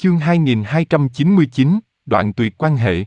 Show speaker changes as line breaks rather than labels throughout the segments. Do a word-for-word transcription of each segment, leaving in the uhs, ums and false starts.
Chương hai nghìn hai trăm chín mươi chín, đoạn tuyệt quan hệ.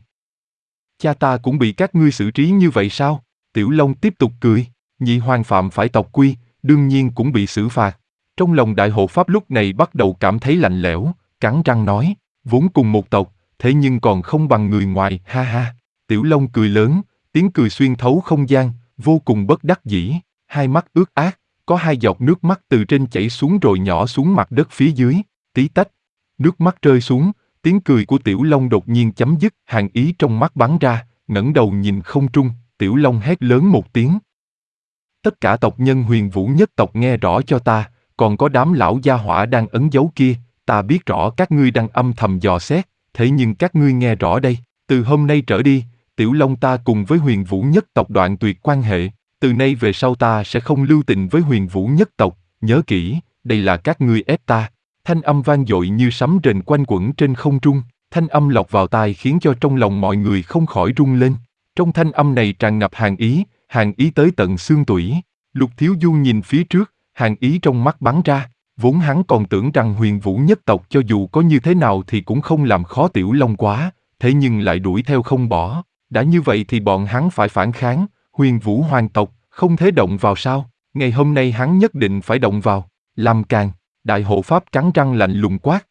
Cha ta cũng bị các ngươi xử trí như vậy sao? Tiểu Long tiếp tục cười, nhị hoàng phạm phải tộc quy, đương nhiên cũng bị xử phạt. Trong lòng đại hộ pháp lúc này bắt đầu cảm thấy lạnh lẽo, cắn răng nói, vốn cùng một tộc, thế nhưng còn không bằng người ngoài, ha ha. Tiểu Long cười lớn, tiếng cười xuyên thấu không gian, vô cùng bất đắc dĩ, hai mắt ướt át, có hai giọt nước mắt từ trên chảy xuống rồi nhỏ xuống mặt đất phía dưới, tí tách. Nước mắt rơi xuống, tiếng cười của Tiểu Long đột nhiên chấm dứt, hàn ý trong mắt bắn ra, ngẩng đầu nhìn không trung, Tiểu Long hét lớn một tiếng. Tất cả tộc nhân Huyền Vũ nhất tộc nghe rõ cho ta, còn có đám lão gia hỏa đang ẩn giấu kia, ta biết rõ các ngươi đang âm thầm dò xét, thế nhưng các ngươi nghe rõ đây, từ hôm nay trở đi, Tiểu Long ta cùng với Huyền Vũ nhất tộc đoạn tuyệt quan hệ, từ nay về sau ta sẽ không lưu tình với Huyền Vũ nhất tộc, nhớ kỹ, đây là các ngươi ép ta. Thanh âm vang dội như sấm rền quanh quẩn trên không trung, thanh âm lọt vào tai khiến cho trong lòng mọi người không khỏi rung lên. Trong thanh âm này tràn ngập hàn ý, hàn ý tới tận xương tủy. Lục Thiếu Du nhìn phía trước, hàn ý trong mắt bắn ra, vốn hắn còn tưởng rằng Huyền Vũ nhất tộc cho dù có như thế nào thì cũng không làm khó Tiểu Long quá, thế nhưng lại đuổi theo không bỏ. Đã như vậy thì bọn hắn phải phản kháng, Huyền Vũ hoàng tộc, không thể động vào sao? Ngày hôm nay hắn nhất định phải động vào, làm càn. Đại hộ pháp cắn răng lạnh lùng quát.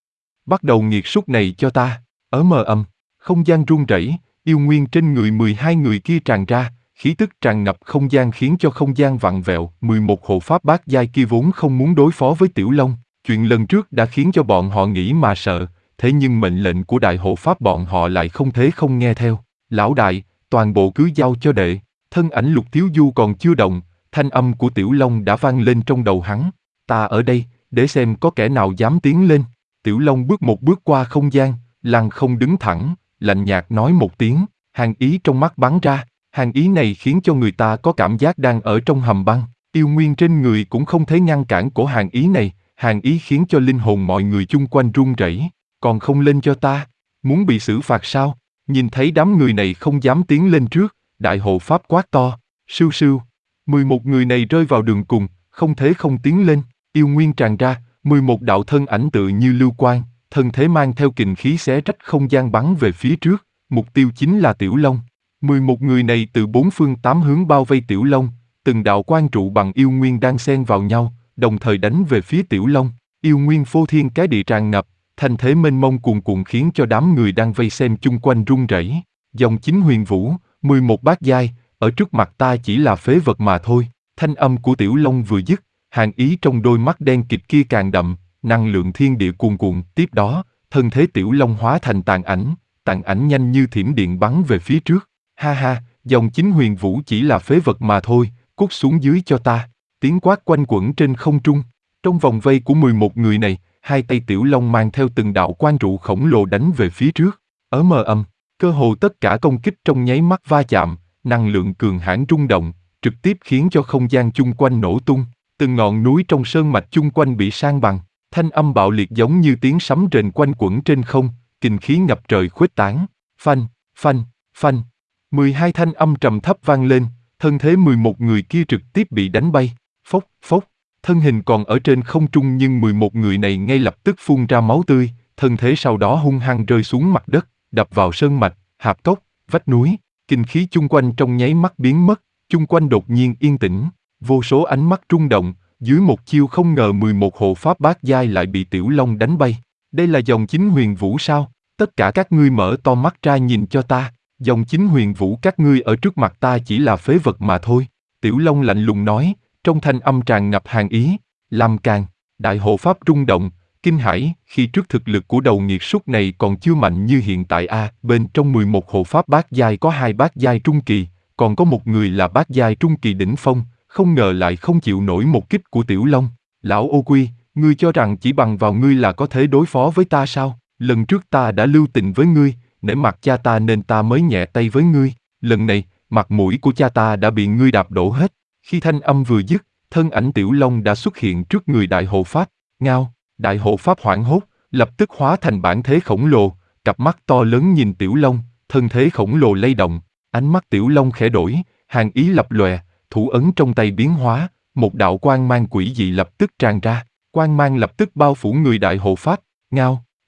Bắt đầu nghiệt súc này cho ta, ở mờ ầm, không gian rung rẩy, yêu nguyên trên người mười hai người kia tràn ra, khí tức tràn ngập không gian khiến cho không gian vặn vẹo. mười một hộ pháp bát giai kia vốn không muốn đối phó với Tiểu Long, chuyện lần trước đã khiến cho bọn họ nghĩ mà sợ, thế nhưng mệnh lệnh của đại hộ pháp bọn họ lại không thể không nghe theo. Lão đại, toàn bộ cứ giao cho đệ. Thân ảnh Lục Thiếu Du còn chưa động, thanh âm của Tiểu Long đã vang lên trong đầu hắn. Ta ở đây, để xem có kẻ nào dám tiến lên. Tiểu Long bước một bước qua không gian, lăng không đứng thẳng, lạnh nhạt nói một tiếng, hàn ý trong mắt bắn ra, hàn ý này khiến cho người ta có cảm giác đang ở trong hầm băng, yêu nguyên trên người cũng không thể ngăn cản cổ hàn ý này, hàn ý khiến cho linh hồn mọi người chung quanh run rẩy, còn không lên cho ta, muốn bị xử phạt sao? Nhìn thấy đám người này không dám tiến lên trước, đại hộ pháp quát to, sưu sưu, mười một người này rơi vào đường cùng, không thể không tiến lên. Yêu nguyên tràn ra, mười một đạo thân ảnh tự như lưu quang, thân thế mang theo kình khí xé rách không gian bắn về phía trước, mục tiêu chính là Tiểu Long. mười một người này từ bốn phương tám hướng bao vây Tiểu Long, từng đạo quang trụ bằng yêu nguyên đang xen vào nhau, đồng thời đánh về phía Tiểu Long. Yêu nguyên phô thiên cái địa tràn ngập, thanh thế mênh mông cuồn cuộn khiến cho đám người đang vây xem chung quanh run rẩy. Dòng chính Huyền Vũ, mười một bát giai, ở trước mặt ta chỉ là phế vật mà thôi. Thanh âm của Tiểu Long vừa dứt, hàn ý trong đôi mắt đen kịt kia càng đậm, năng lượng thiên địa cuồn cuộn. Tiếp đó, thân thế Tiểu Long hóa thành tàn ảnh, tàn ảnh nhanh như thiểm điện bắn về phía trước. Ha ha, dòng chính Huyền Vũ chỉ là phế vật mà thôi, cút xuống dưới cho ta. Tiếng quát quanh quẩn trên không trung. Trong vòng vây của mười một người này, hai tay Tiểu Long mang theo từng đạo quang trụ khổng lồ đánh về phía trước. Ở mờ ầm, cơ hồ tất cả công kích trong nháy mắt va chạm, năng lượng cường hãn rung động, trực tiếp khiến cho không gian chung quanh nổ tung. Từng ngọn núi trong sơn mạch chung quanh bị san bằng, thanh âm bạo liệt giống như tiếng sấm rền quanh quẩn trên không, kình khí ngập trời khuếch tán. Phanh, phanh, phanh. mười hai thanh âm trầm thấp vang lên, thân thế mười một người kia trực tiếp bị đánh bay. Phốc, phốc, thân hình còn ở trên không trung nhưng mười một người này ngay lập tức phun ra máu tươi, thân thế sau đó hung hăng rơi xuống mặt đất, đập vào sơn mạch, hạp cốc, vách núi, kình khí chung quanh trong nháy mắt biến mất, chung quanh đột nhiên yên tĩnh. Vô số ánh mắt rung động, dưới một chiêu không ngờ mười một hộ pháp bát giai lại bị Tiểu Long đánh bay. Đây là dòng chính Huyền Vũ sao? Tất cả các ngươi mở to mắt ra nhìn cho ta, dòng chính Huyền Vũ các ngươi ở trước mặt ta chỉ là phế vật mà thôi. Tiểu Long lạnh lùng nói, trong thanh âm tràn ngập hàn ý, làm càn. Đại hộ pháp rung động, kinh hãi, khi trước thực lực của đầu nghiệt súc này còn chưa mạnh như hiện tại a. À, bên trong mười một hộ pháp bát giai có hai bát giai trung kỳ, còn có một người là bát giai trung kỳ đỉnh phong. Không ngờ lại không chịu nổi một kích của Tiểu Long. Lão Ô Quy, ngươi cho rằng chỉ bằng vào ngươi là có thể đối phó với ta sao? Lần trước ta đã lưu tình với ngươi, nể mặt cha ta nên ta mới nhẹ tay với ngươi. Lần này, mặt mũi của cha ta đã bị ngươi đạp đổ hết. Khi thanh âm vừa dứt, thân ảnh Tiểu Long đã xuất hiện trước người đại hộ pháp. Ngao, đại hộ pháp hoảng hốt, lập tức hóa thành bản thế khổng lồ, cặp mắt to lớn nhìn Tiểu Long, thân thế khổng lồ lay động, ánh mắt Tiểu Long khẽ đổi, hàn ý lập lòe. Thủ ấn trong tay biến hóa, một đạo quang mang quỷ dị lập tức tràn ra, quang mang lập tức bao phủ người đại hộ pháp. Ngao,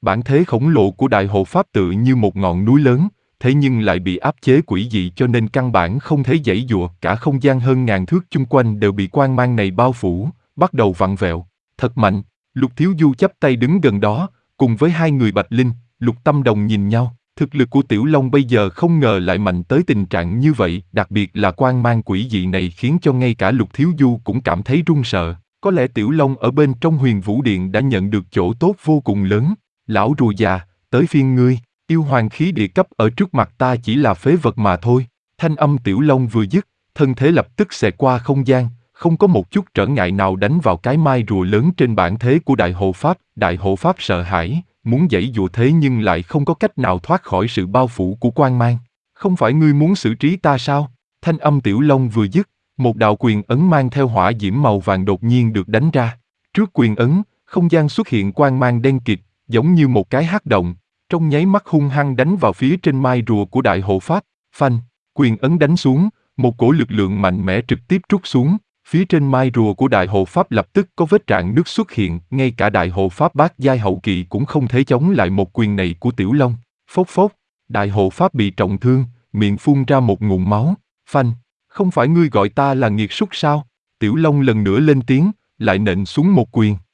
Bản thế khổng lồ của Đại Hộ Pháp tự như một ngọn núi lớn, thế nhưng lại bị áp chế quỷ dị cho nên căn bản không thể giãy giụa. Cả không gian hơn ngàn thước chung quanh đều bị quang mang này bao phủ, bắt đầu vặn vẹo. Thật mạnh. Lục Thiếu Du chắp tay đứng gần đó, cùng với hai người Bạch Linh, Lục Tâm Đồng nhìn nhau. Thực lực của Tiểu Long bây giờ không ngờ lại mạnh tới tình trạng như vậy, đặc biệt là quang mang quỷ dị này khiến cho ngay cả Lục Thiếu Du cũng cảm thấy run sợ. Có lẽ Tiểu Long ở bên trong Huyền Vũ Điện đã nhận được chỗ tốt vô cùng lớn. Lão rùa già, tới phiên ngươi, yêu hoàng khí địa cấp ở trước mặt ta chỉ là phế vật mà thôi. Thanh âm Tiểu Long vừa dứt, thân thế lập tức xẹt qua không gian, không có một chút trở ngại nào đánh vào cái mai rùa lớn trên bản thế của Đại Hộ Pháp. Đại Hộ Pháp sợ hãi, muốn giãy giụa thế nhưng lại không có cách nào thoát khỏi sự bao phủ của quang mang. Không phải ngươi muốn xử trí ta sao? Thanh âm Tiểu Long vừa dứt, một đạo quyền ấn mang theo hỏa diễm màu vàng đột nhiên được đánh ra. Trước quyền ấn, không gian xuất hiện quang mang đen kịt, giống như một cái hắc động, trong nháy mắt hung hăng đánh vào phía trên mai rùa của Đại Hộ Pháp. Phanh, quyền ấn đánh xuống, một cổ lực lượng mạnh mẽ trực tiếp trút xuống. Phía trên mai rùa của Đại Hộ Pháp lập tức có vết rạn nứt xuất hiện, ngay cả Đại Hộ Pháp bát giai hậu kỳ cũng không thể chống lại một quyền này của Tiểu Long. Phốc phốc, Đại Hộ Pháp bị trọng thương, miệng phun ra một ngụm máu. Phanh, không phải ngươi gọi ta là nghiệt súc sao? Tiểu Long lần nữa lên tiếng, lại nện xuống một quyền.